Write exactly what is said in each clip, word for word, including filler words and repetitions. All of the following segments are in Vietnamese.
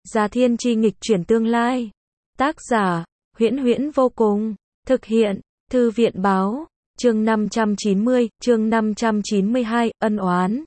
Già thiên chi nghịch chuyển tương lai. Tác giả, Huyễn Huyễn vô cùng. Thực hiện, Thư viện báo. Chương năm trăm chín mươi, chương năm trăm chín mươi hai, ân oán.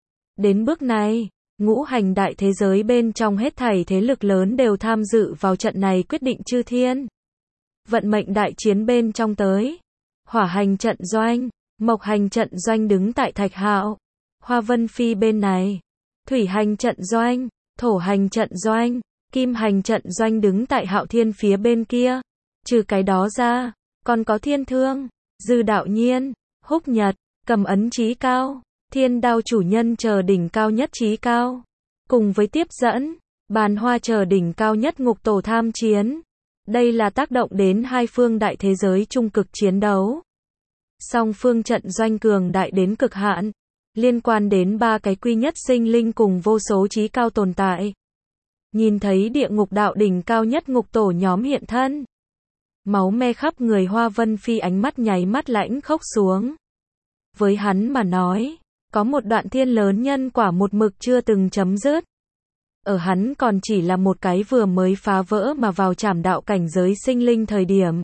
Đến bước này, ngũ hành đại thế giới bên trong hết thảy thế lực lớn đều tham dự vào trận này quyết định chư thiên. Vận mệnh đại chiến bên trong tới. Hỏa hành trận doanh, mộc hành trận doanh đứng tại Thạch Hạo, Hoa Vân Phi bên này. Thủy hành trận doanh, thổ hành trận doanh, kim hành trận doanh đứng tại Hạo Thiên phía bên kia. Trừ cái đó ra, còn có Thiên Thương, Dư Đạo Nhiên, Húc Nhật, Cầm Ấn Chí Cao, Thiên Đao chủ nhân chờ đỉnh cao nhất Chí Cao. Cùng với tiếp dẫn, Bàn Hoa chờ đỉnh cao nhất Ngục Tổ tham chiến. Đây là tác động đến hai phương đại thế giới trung cực chiến đấu. Song phương trận doanh cường đại đến cực hạn, liên quan đến ba cái quy nhất sinh linh cùng vô số chí cao tồn tại. Nhìn thấy địa ngục đạo đỉnh cao nhất Ngục Tổ nhóm hiện thân, máu me khắp người Hoa Vân Phi ánh mắt nháy mắt lãnh khốc xuống. Với hắn mà nói, có một đoạn thiên lớn nhân quả một mực chưa từng chấm dứt. Ở hắn còn chỉ là một cái vừa mới phá vỡ mà vào trảm đạo cảnh giới sinh linh thời điểm.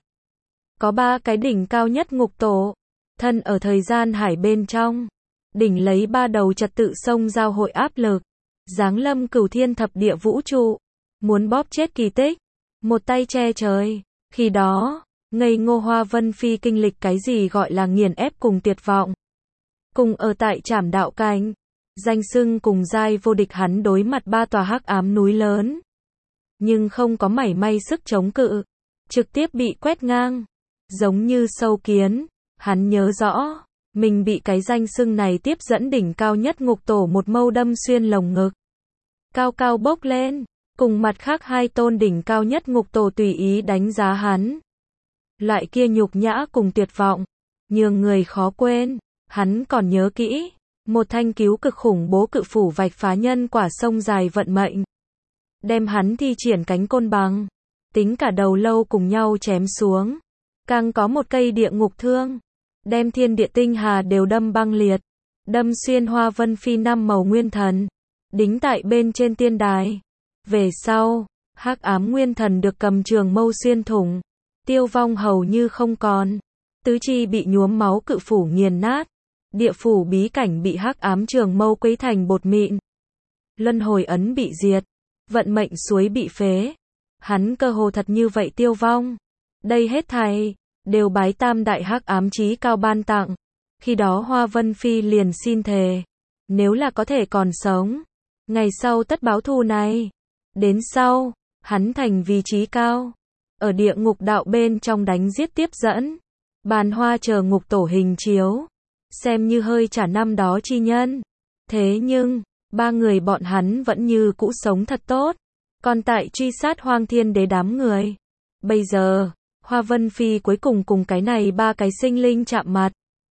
Có ba cái đỉnh cao nhất Ngục Tổ, thân ở thời gian hải bên trong. Đỉnh lấy ba đầu trật tự sông giao hội áp lực. Giáng lâm cửu thiên thập địa vũ trụ. Muốn bóp chết kỳ tích. Một tay che trời. Khi đó, ngây ngô Hoa Vân Phi kinh lịch cái gì gọi là nghiền ép cùng tuyệt vọng. Cùng ở tại trảm đạo cảnh. Danh xưng cùng giai vô địch hắn đối mặt ba tòa hắc ám núi lớn. Nhưng không có mảy may sức chống cự. Trực tiếp bị quét ngang. Giống như sâu kiến. Hắn nhớ rõ. Mình bị cái danh xưng này tiếp dẫn đỉnh cao nhất Ngục Tổ một mâu đâm xuyên lồng ngực. Cao cao bốc lên. Cùng mặt khác hai tôn đỉnh cao nhất Ngục Tổ tùy ý đánh giá hắn. Loại kia nhục nhã cùng tuyệt vọng. Nhường người khó quên. Hắn còn nhớ kỹ. Một thanh cứu cực khủng bố cự phủ vạch phá nhân quả sông dài vận mệnh. Đem hắn thi triển cánh côn bằng. Tính cả đầu lâu cùng nhau chém xuống. Càng có một cây địa ngục thương. Đem thiên địa tinh hà đều đâm băng liệt. Đâm xuyên Hoa Vân Phi năm màu nguyên thần. Đính tại bên trên tiên đài. Về sau, hắc ám nguyên thần được cầm trường mâu xuyên thủng. Tiêu vong hầu như không còn. Tứ chi bị nhuốm máu cự phủ nghiền nát. Địa phủ bí cảnh bị hắc ám trường mâu quấy thành bột mịn. Luân hồi ấn bị diệt. Vận mệnh suối bị phế. Hắn cơ hồ thật như vậy tiêu vong. Đây hết thảy đều bái tam đại hắc ám chí cao ban tặng. Khi đó Hoa Vân Phi liền xin thề. Nếu là có thể còn sống. Ngày sau tất báo thù này. Đến sau, hắn thành vì chí cao. Ở địa ngục đạo bên trong đánh giết tiếp dẫn. Bàn Hoa chờ Ngục Tổ hình chiếu. Xem như hơi trả năm đó chi nhân. Thế nhưng, ba người bọn hắn vẫn như cũ sống thật tốt. Còn tại truy sát Hoang Thiên Đế đám người. Bây giờ, Hoa Vân Phi cuối cùng cùng cái này ba cái sinh linh chạm mặt.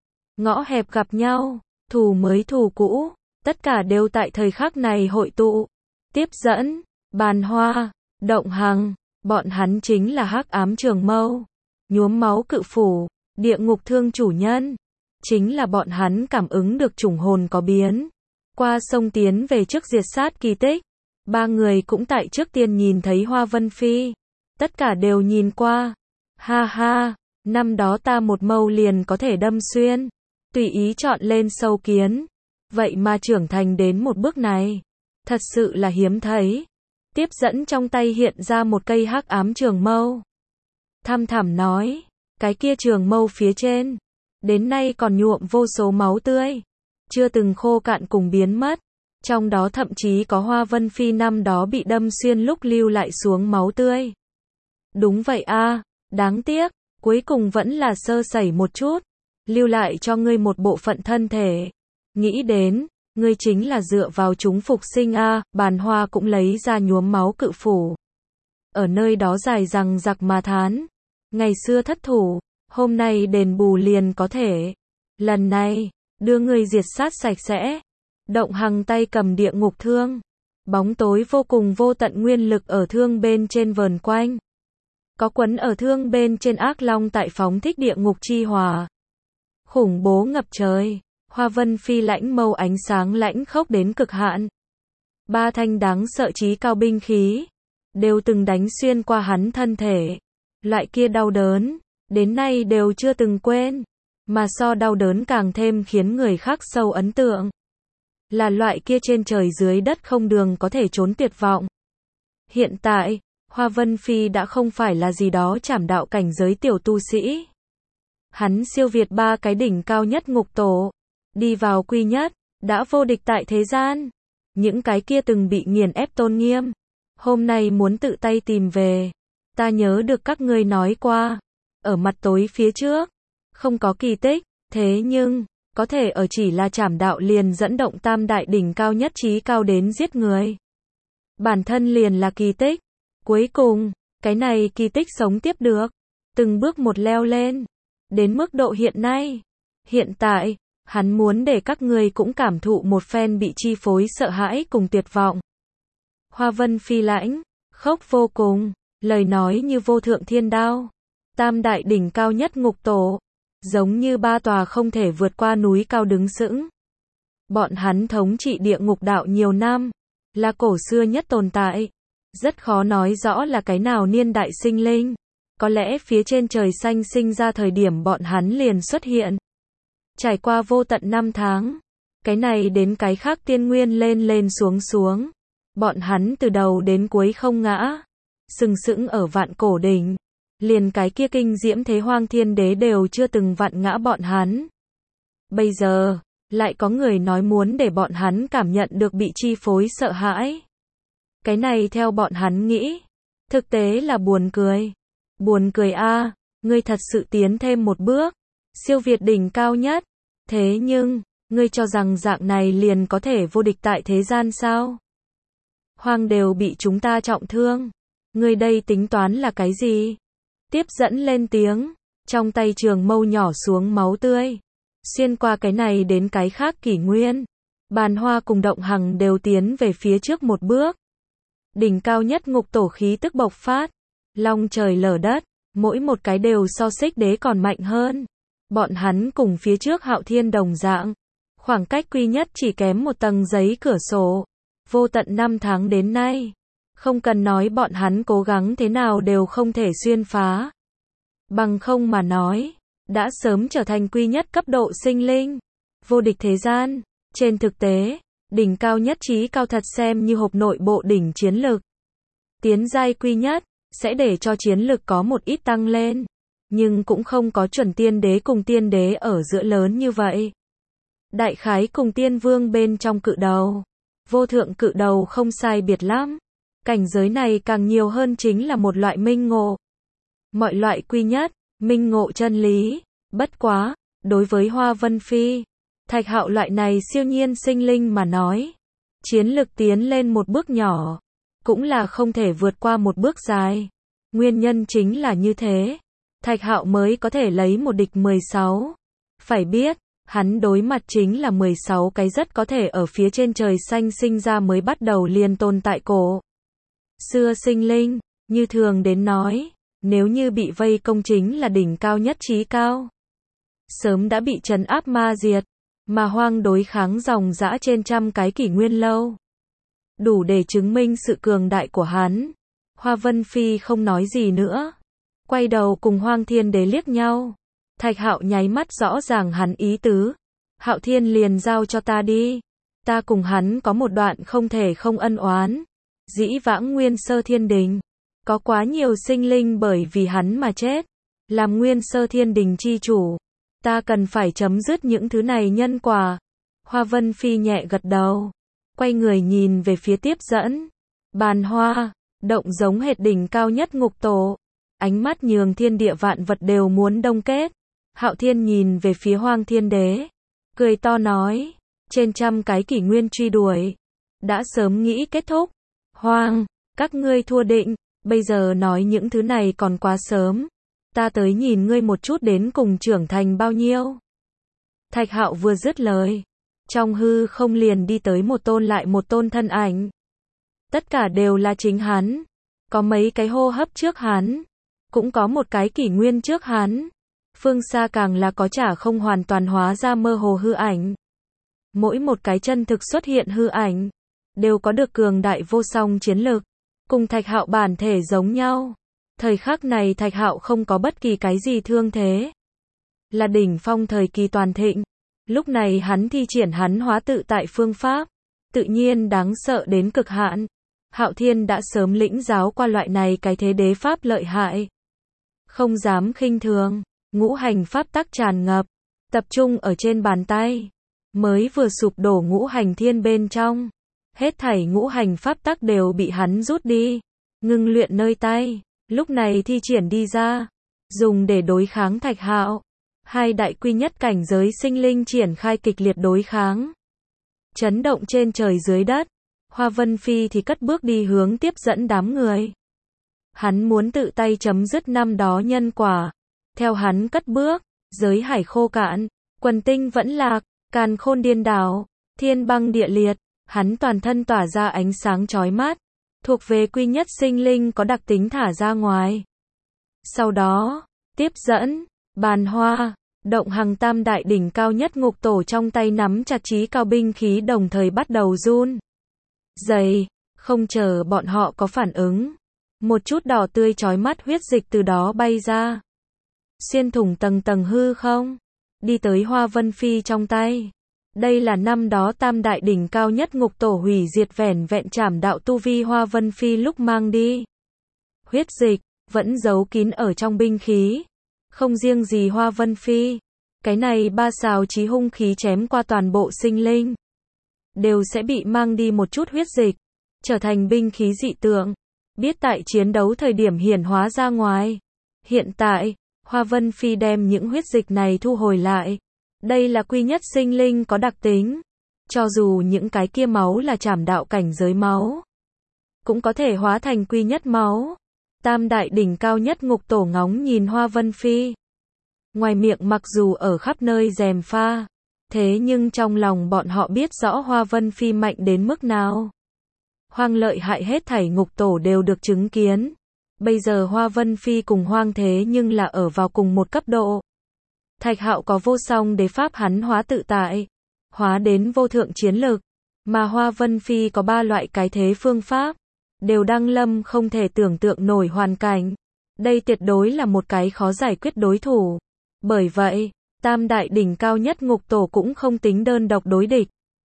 Ngõ hẹp gặp nhau, thù mới thù cũ, tất cả đều tại thời khắc này hội tụ. Tiếp dẫn, Bàn Hoa, Động Hằng, bọn hắn chính là hắc ám trường mâu, nhuốm máu cự phủ, địa ngục thương chủ nhân. Chính là bọn hắn cảm ứng được chủng hồn có biến. Qua sông tiến về trước diệt sát kỳ tích. Ba người cũng tại trước tiên nhìn thấy Hoa Vân Phi. Tất cả đều nhìn qua. Ha ha, năm đó ta một mâu liền có thể đâm xuyên. Tùy ý chọn lên sâu kiến. Vậy mà trưởng thành đến một bước này. Thật sự là hiếm thấy. Tiếp dẫn trong tay hiện ra một cây hắc ám trường mâu. Thăm thẳm nói. Cái kia trường mâu phía trên. Đến nay còn nhuộm vô số máu tươi. Chưa từng khô cạn cùng biến mất. Trong đó thậm chí có Hoa Vân Phi năm đó bị đâm xuyên lúc lưu lại xuống máu tươi. Đúng vậy a, đáng tiếc, cuối cùng vẫn là sơ sẩy một chút. Lưu lại cho ngươi một bộ phận thân thể. Nghĩ đến, ngươi chính là dựa vào chúng phục sinh a, Bàn Hoa cũng lấy ra nhuốm máu cự phủ. Ở nơi đó dài rằng giặc mà thán. Ngày xưa thất thủ. Hôm nay đền bù liền có thể. Lần này, đưa người diệt sát sạch sẽ. Động Hằng tay cầm địa ngục thương. Bóng tối vô cùng vô tận nguyên lực ở thương bên trên vờn quanh. Có quấn ở thương bên trên ác long tại phóng thích địa ngục chi hỏa. Khủng bố ngập trời. Hoa Vân Phi lãnh mâu ánh sáng lãnh khốc đến cực hạn. Ba thanh đáng sợ chí cao binh khí. đều từng đánh xuyên qua hắn thân thể. Loại kia đau đớn, đến nay đều chưa từng quên, mà so đau đớn càng thêm khiến người khác sâu ấn tượng. Là loại kia trên trời dưới đất không đường có thể trốn tuyệt vọng. Hiện tại, Hoa Vân Phi đã không phải là gì đó trảm đạo cảnh giới tiểu tu sĩ. Hắn siêu việt ba cái đỉnh cao nhất ngục tổ, đi vào quy nhất, đã vô địch tại thế gian. Những cái kia từng bị nghiền ép tôn nghiêm, hôm nay muốn tự tay tìm về. Ta nhớ được các ngươi nói qua, ở mặt tối phía trước, không có kỳ tích, thế nhưng, có thể ở chỉ là trảm đạo liền dẫn động tam đại đỉnh cao nhất trí cao đến giết người. Bản thân liền là kỳ tích. Cuối cùng, cái này kỳ tích sống tiếp được, từng bước một leo lên, đến mức độ hiện nay. Hiện tại, hắn muốn để các ngươi cũng cảm thụ một phen bị chi phối sợ hãi cùng tuyệt vọng. Hoa Vân Phi lãnh, khốc vô cùng, lời nói như vô thượng thiên đao. Tam đại đỉnh cao nhất ngục tổ, giống như ba tòa không thể vượt qua núi cao đứng sững. Bọn hắn thống trị địa ngục đạo nhiều năm, là cổ xưa nhất tồn tại. Rất khó nói rõ là cái nào niên đại sinh linh. Có lẽ phía trên trời xanh sinh ra thời điểm bọn hắn liền xuất hiện. Trải qua vô tận năm tháng, cái này đến cái khác tiên nguyên lên lên xuống xuống. Bọn hắn từ đầu đến cuối không ngã, sừng sững ở vạn cổ đỉnh. Liền cái kia kinh diễm thế hoang thiên đế đều chưa từng vặn ngã bọn hắn. Bây giờ, lại có người nói muốn để bọn hắn cảm nhận được bị chi phối sợ hãi. Cái này theo bọn hắn nghĩ, thực tế là buồn cười. Buồn cười a, à, ngươi thật sự tiến thêm một bước, siêu việt đỉnh cao nhất. Thế nhưng, ngươi cho rằng dạng này liền có thể vô địch tại thế gian sao? Hoang đều bị chúng ta trọng thương. Ngươi đây tính toán là cái gì? Tiếp dẫn lên tiếng, trong tay trường mâu nhỏ xuống máu tươi. Xuyên qua cái này đến cái khác kỷ nguyên. Bàn Hoa cùng Động Hằng đều tiến về phía trước một bước. Đỉnh cao nhất ngục tổ khí tức bộc phát. Long trời lở đất, mỗi một cái đều so Xích Đế còn mạnh hơn. Bọn hắn cùng phía trước Hạo Thiên đồng dạng. Khoảng cách quy nhất chỉ kém một tầng giấy cửa sổ. Vô tận năm tháng đến nay. Không cần nói bọn hắn cố gắng thế nào đều không thể xuyên phá. Bằng không mà nói, đã sớm trở thành quy nhất cấp độ sinh linh. Vô địch thế gian. Trên thực tế, đỉnh cao nhất trí cao thật xem như hộp nội bộ đỉnh chiến lực. Tiến giai quy nhất, sẽ để cho chiến lực có một ít tăng lên. Nhưng cũng không có chuẩn tiên đế cùng tiên đế ở giữa lớn như vậy. Đại khái cùng tiên vương bên trong cự đầu. Vô thượng cự đầu không sai biệt lắm. Cảnh giới này càng nhiều hơn chính là một loại minh ngộ. Mọi loại quy nhất, minh ngộ chân lý. Bất quá, đối với Hoa Vân Phi, Thạch Hạo loại này siêu nhiên sinh linh mà nói. Chiến lực tiến lên một bước nhỏ, cũng là không thể vượt qua một bước dài. Nguyên nhân chính là như thế. Thạch Hạo mới có thể lấy một địch mười sáu. Phải biết, hắn đối mặt chính là mười sáu cái rất có thể ở phía trên trời xanh sinh ra mới bắt đầu liền tồn tại cổ. Xưa sinh linh, như thường đến nói, nếu như bị vây công chính là đỉnh cao nhất trí cao. Sớm đã bị trấn áp ma diệt, mà hoang đối kháng dòng dã trên trăm cái kỷ nguyên lâu. Đủ để chứng minh sự cường đại của hắn. Hoa Vân Phi không nói gì nữa. Quay đầu cùng Hoang Thiên Đế liếc nhau. Thạch Hạo nháy mắt rõ ràng hắn ý tứ. Hạo Thiên liền giao cho ta đi. Ta cùng hắn có một đoạn không thể không ân oán. Dĩ vãng Nguyên Sơ Thiên Đình, có quá nhiều sinh linh bởi vì hắn mà chết. Làm Nguyên Sơ Thiên Đình chi chủ, ta cần phải chấm dứt những thứ này nhân quả. Hoa Vân Phi nhẹ gật đầu, quay người nhìn về phía tiếp dẫn. Bàn Hoa, Động giống hệt đỉnh cao nhất ngục tổ. Ánh mắt nhường thiên địa vạn vật đều muốn đông kết. Hạo Thiên nhìn về phía Hoang Thiên Đế, cười to nói, trên trăm cái kỷ nguyên truy đuổi, đã sớm nghĩ kết thúc. Hoang, các ngươi thua định, bây giờ nói những thứ này còn quá sớm. Ta tới nhìn ngươi một chút đến cùng trưởng thành bao nhiêu. Thạch Hạo vừa dứt lời, trong hư không liền đi tới một tôn lại một tôn thân ảnh. Tất cả đều là chính hắn. Có mấy cái hô hấp trước hắn, cũng có một cái kỷ nguyên trước hắn. Phương xa càng là có chả không hoàn toàn hóa ra mơ hồ hư ảnh. Mỗi một cái chân thực xuất hiện hư ảnh, đều có được cường đại vô song chiến lực. cùng Thạch Hạo bản thể giống nhau. Thời khắc này Thạch Hạo không có bất kỳ cái gì thương thế. Là đỉnh phong thời kỳ toàn thịnh. Lúc này hắn thi triển hắn hóa tự tại phương pháp. Tự nhiên đáng sợ đến cực hạn. Hạo Thiên đã sớm lĩnh giáo qua loại này cái thế đế pháp lợi hại. Không dám khinh thường. Ngũ hành pháp tắc tràn ngập. Tập trung ở trên bàn tay. Mới vừa sụp đổ ngũ hành thiên bên trong. Hết thảy ngũ hành pháp tắc đều bị hắn rút đi. Ngưng luyện nơi tay. Lúc này thi triển đi ra. Dùng để đối kháng Thạch Hạo. Hai đại quy nhất cảnh giới sinh linh triển khai kịch liệt đối kháng. Chấn động trên trời dưới đất. Hoa Vân Phi thì cất bước đi hướng tiếp dẫn đám người. Hắn muốn tự tay chấm dứt năm đó nhân quả. Theo hắn cất bước, giới hải khô cạn, quần tinh vẫn lạc, càn khôn điên đảo, thiên băng địa liệt, hắn toàn thân tỏa ra ánh sáng chói mắt, thuộc về quy nhất sinh linh có đặc tính thả ra ngoài. Sau đó, tiếp dẫn, bàn hoa, động hằng tam đại đỉnh cao nhất ngục tổ trong tay nắm chặt chí cao binh khí đồng thời bắt đầu run. Dày, không chờ bọn họ có phản ứng. Một chút đỏ tươi chói mắt huyết dịch từ đó bay ra. Xuyên thủng tầng tầng hư không. Đi tới Hoa Vân Phi trong tay. Đây là năm đó tam đại đỉnh cao nhất ngục tổ hủy diệt vẻn vẹn trảm đạo tu vi Hoa Vân Phi lúc mang đi. Huyết dịch, vẫn giấu kín ở trong binh khí. Không riêng gì Hoa Vân Phi. Cái này ba xào chí hung khí chém qua toàn bộ sinh linh. Đều sẽ bị mang đi một chút huyết dịch. Trở thành binh khí dị tượng. Biết tại chiến đấu thời điểm hiển hóa ra ngoài. Hiện tại, Hoa Vân Phi đem những huyết dịch này thu hồi lại. Đây là quy nhất sinh linh có đặc tính. Cho dù những cái kia máu là trảm đạo cảnh giới máu. Cũng có thể hóa thành quy nhất máu. Tam đại đỉnh cao nhất ngục tổ ngóng nhìn Hoa Vân Phi. Ngoài miệng mặc dù ở khắp nơi gièm pha. Thế nhưng trong lòng bọn họ biết rõ Hoa Vân Phi mạnh đến mức nào. Hoang lợi hại hết thảy ngục tổ đều được chứng kiến. Bây giờ Hoa Vân Phi cùng hoang thế nhưng là ở vào cùng một cấp độ. Thạch Hạo có vô song đế pháp hắn hóa tự tại. Hóa đến vô thượng chiến lực. Mà Hoa Vân Phi có ba loại cái thế phương pháp. Đều đăng lâm không thể tưởng tượng nổi hoàn cảnh. Đây tuyệt đối là một cái khó giải quyết đối thủ. Bởi vậy, tam đại đỉnh cao nhất ngục tổ cũng không tính đơn độc đối địch.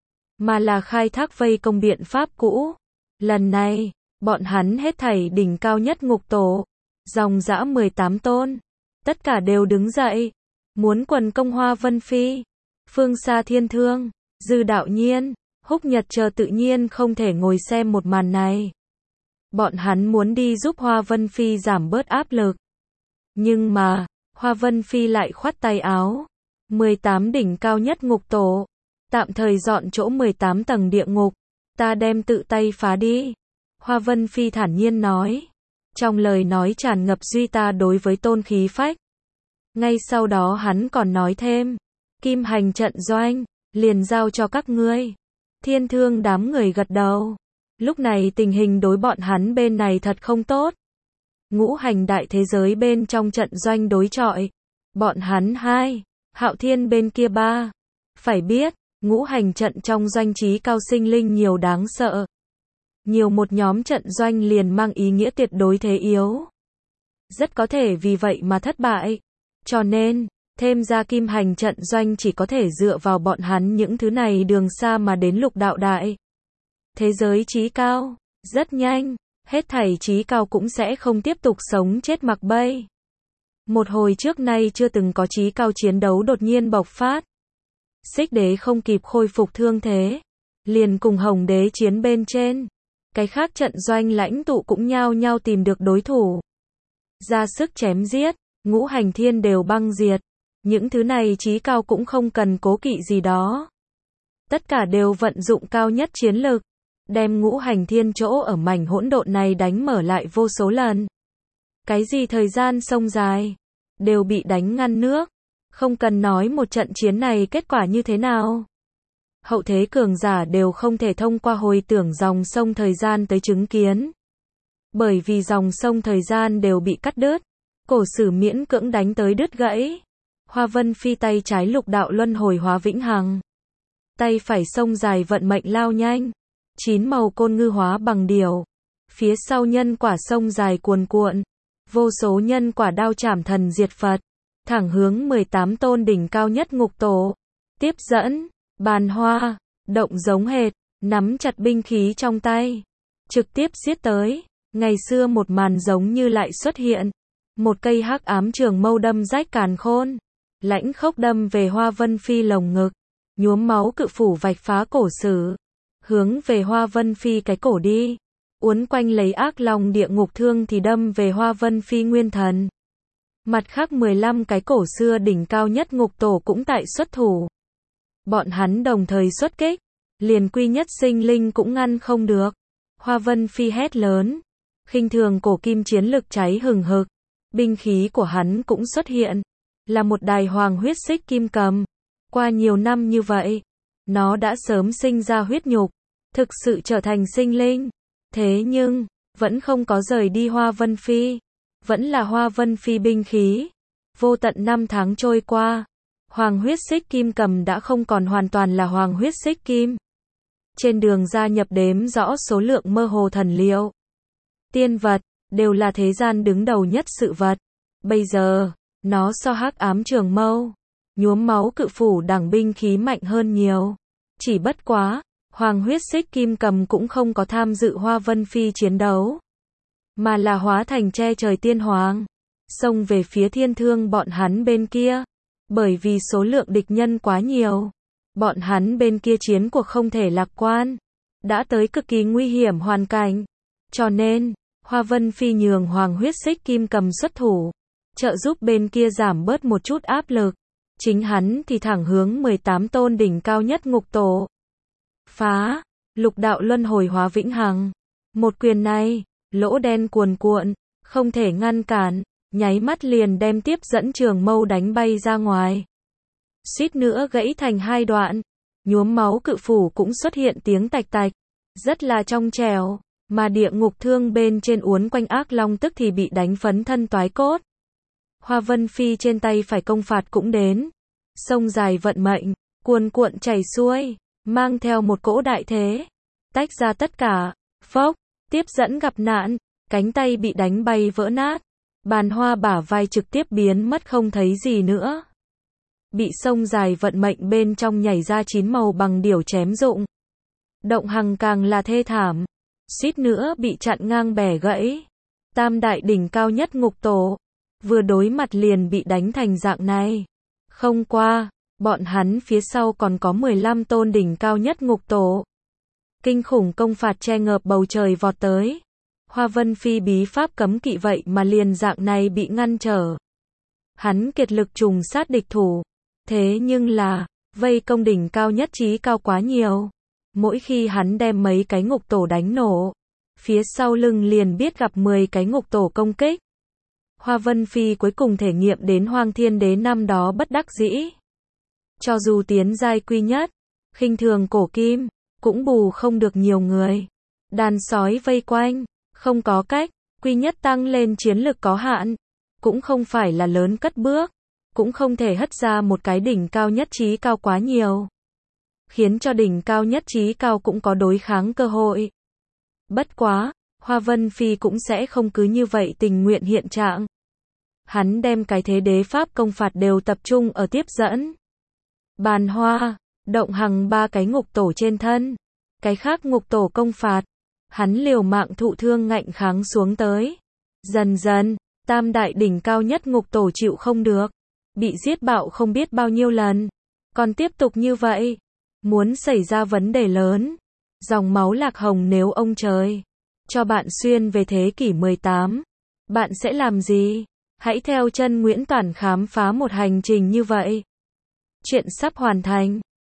Mà là khai thác vây công biện pháp cũ. Lần này, bọn hắn hết thảy đỉnh cao nhất ngục tổ. Dòng dã mười tám tôn. Tất cả đều đứng dậy. Muốn quần công Hoa Vân Phi. Phương xa Thiên Thương, Dư Đạo Nhiên, Húc Nhật chờ tự nhiên không thể ngồi xem một màn này. Bọn hắn muốn đi giúp Hoa Vân Phi giảm bớt áp lực. Nhưng mà, Hoa Vân Phi lại khoát tay áo. mười tám đỉnh cao nhất ngục tổ. Tạm thời dọn chỗ mười tám tầng địa ngục. Ta đem tự tay phá đi. Hoa Vân Phi thản nhiên nói. Trong lời nói tràn ngập duy ta đối với tôn khí phách. Ngay sau đó hắn còn nói thêm. Kim hành trận doanh, liền giao cho các ngươi. Thiên Thương đám người gật đầu. Lúc này tình hình đối bọn hắn bên này thật không tốt. Ngũ hành đại thế giới bên trong trận doanh đối chọi. Bọn hắn hai, Hạo Thiên bên kia ba. Phải biết, ngũ hành trận trong doanh trí cao sinh linh nhiều đáng sợ. Nhiều một nhóm trận doanh liền mang ý nghĩa tuyệt đối thế yếu. Rất có thể vì vậy mà thất bại. Cho nên, thêm ra kim hành trận doanh chỉ có thể dựa vào bọn hắn những thứ này đường xa mà đến lục đạo đại. Thế giới trí cao, rất nhanh, hết thảy trí cao cũng sẽ không tiếp tục sống chết mặc bay. Một hồi trước nay chưa từng có trí cao chiến đấu đột nhiên bộc phát. Xích đế không kịp khôi phục thương thế. Liền cùng hồng đế chiến bên trên. Cái khác trận doanh lãnh tụ cũng nhao nhao tìm được đối thủ. Ra sức chém giết, ngũ hành thiên đều băng diệt. Những thứ này trí cao cũng không cần cố kỵ gì đó. Tất cả đều vận dụng cao nhất chiến lực. Đem ngũ hành thiên chỗ ở mảnh hỗn độn này đánh mở lại vô số lần. Cái gì thời gian sông dài. Đều bị đánh ngăn nước. Không cần nói một trận chiến này kết quả như thế nào. Hậu thế cường giả đều không thể thông qua hồi tưởng dòng sông thời gian tới chứng kiến. Bởi vì dòng sông thời gian đều bị cắt đứt. Cổ sử miễn cưỡng đánh tới đứt gãy. Hoa Vân Phi tay trái lục đạo luân hồi hóa vĩnh hằng. Tay phải sông dài vận mệnh lao nhanh. Chín màu côn ngư hóa bằng điều. Phía sau nhân quả sông dài cuồn cuộn, vô số nhân quả đao chảm thần diệt Phật, thẳng hướng mười tám tôn đỉnh cao nhất ngục tổ. Tiếp dẫn, Bàn Hoa, động giống hệt, nắm chặt binh khí trong tay, trực tiếp giết tới. Ngày xưa một màn giống như lại xuất hiện, một cây hắc ám trường mâu đâm rách càn khôn, lãnh khốc đâm về Hoa Vân Phi lồng ngực, nhuốm máu cự phủ vạch phá cổ sử, hướng về Hoa Vân Phi cái cổ đi, uốn quanh lấy ác long địa ngục thương thì đâm về Hoa Vân Phi nguyên thần. Mặt khác mười lăm cái cổ xưa đỉnh cao nhất ngục tổ cũng tại xuất thủ. Bọn hắn đồng thời xuất kích, liền quy nhất sinh linh cũng ngăn không được. Hoa Vân Phi hét lớn, khinh thường cổ kim chiến lực cháy hừng hực, binh khí của hắn cũng xuất hiện, là một đài hoàng huyết xích kim cầm. Qua nhiều năm như vậy, nó đã sớm sinh ra huyết nhục, thực sự trở thành sinh linh. Thế nhưng, vẫn không có rời đi Hoa Vân Phi, vẫn là Hoa Vân Phi binh khí. Vô tận năm tháng trôi qua, hoàng huyết xích kim cầm đã không còn hoàn toàn là hoàng huyết xích kim. Trên đường gia nhập đếm rõ số lượng mơ hồ thần liệu, tiên vật, đều là thế gian đứng đầu nhất sự vật. Bây giờ, nó so hắc ám trường mâu, nhuốm máu cự phủ đẳng binh khí mạnh hơn nhiều. Chỉ bất quá, hoàng huyết xích kim cầm cũng không có tham dự Hoa Vân Phi chiến đấu, mà là hóa thành che trời tiên hoàng, xông về phía thiên thương bọn hắn bên kia. Bởi vì số lượng địch nhân quá nhiều, bọn hắn bên kia chiến cuộc không thể lạc quan, đã tới cực kỳ nguy hiểm hoàn cảnh. Cho nên, Hoa Vân Phi nhường hoàng huyết xích kim cầm xuất thủ, trợ giúp bên kia giảm bớt một chút áp lực. Chính hắn thì thẳng hướng mười tám tôn đỉnh cao nhất ngục tổ. Phá, lục đạo luân hồi hóa vĩnh hằng. Một quyền này, lỗ đen cuồn cuộn, không thể ngăn cản, nháy mắt liền đem tiếp dẫn trường mâu đánh bay ra ngoài. Suýt nữa gãy thành hai đoạn, nhuốm máu cự phủ cũng xuất hiện tiếng tạch tạch, rất là trong trẻo, mà địa ngục thương bên trên uốn quanh ác long tức thì bị đánh phấn thân toái cốt. Hoa Vân Phi trên tay phải công phạt cũng đến, sông dài vận mệnh, cuồn cuộn chảy xuôi, mang theo một cỗ đại thế, tách ra tất cả. Phốc, tiếp dẫn gặp nạn, cánh tay bị đánh bay vỡ nát, Bàn Hoa bả vai trực tiếp biến mất không thấy gì nữa. Bị sông dài vận mệnh bên trong nhảy ra chín màu bằng điểu chém rụng. Động Hằng càng là thê thảm, suýt nữa bị chặn ngang bẻ gãy. Tam đại đỉnh cao nhất ngục tổ, vừa đối mặt liền bị đánh thành dạng này. Không qua, bọn hắn phía sau còn có mười lăm tôn đỉnh cao nhất ngục tổ. Kinh khủng công phạt che ngợp bầu trời vọt tới. Hoa Vân Phi bí pháp cấm kỵ vậy mà liền dạng này bị ngăn trở. Hắn kiệt lực trùng sát địch thủ. Thế nhưng là, vây công đỉnh cao nhất trí cao quá nhiều. Mỗi khi hắn đem mấy cái ngục tổ đánh nổ, phía sau lưng liền biết gặp mười cái ngục tổ công kích. Hoa Vân Phi cuối cùng thể nghiệm đến Hoang Thiên Đế năm đó bất đắc dĩ. Cho dù tiến giai quy nhất, khinh thường cổ kim, cũng bù không được nhiều người. Đàn sói vây quanh, không có cách, quy nhất tăng lên chiến lực có hạn, cũng không phải là lớn cất bước, cũng không thể hất ra một cái đỉnh cao nhất trí cao quá nhiều, khiến cho đỉnh cao nhất trí cao cũng có đối kháng cơ hội. Bất quá, Hoa Vân Phi cũng sẽ không cứ như vậy tình nguyện hiện trạng. Hắn đem cái thế đế pháp công phạt đều tập trung ở tiếp dẫn, Bàn Hoa, Động Hằng ba cái ngục tổ trên thân. Cái khác ngục tổ công phạt, hắn liều mạng thụ thương ngạnh kháng xuống tới. Dần dần, tam đại đỉnh cao nhất ngục tổ chịu không được, bị giết bạo không biết bao nhiêu lần. Còn tiếp tục như vậy, muốn xảy ra vấn đề lớn. Dòng máu lạc hồng nếu ông trời cho bạn xuyên về thế kỷ mười tám, bạn sẽ làm gì? Hãy theo chân Nguyễn Toản khám phá một hành trình như vậy. Chuyện sắp hoàn thành.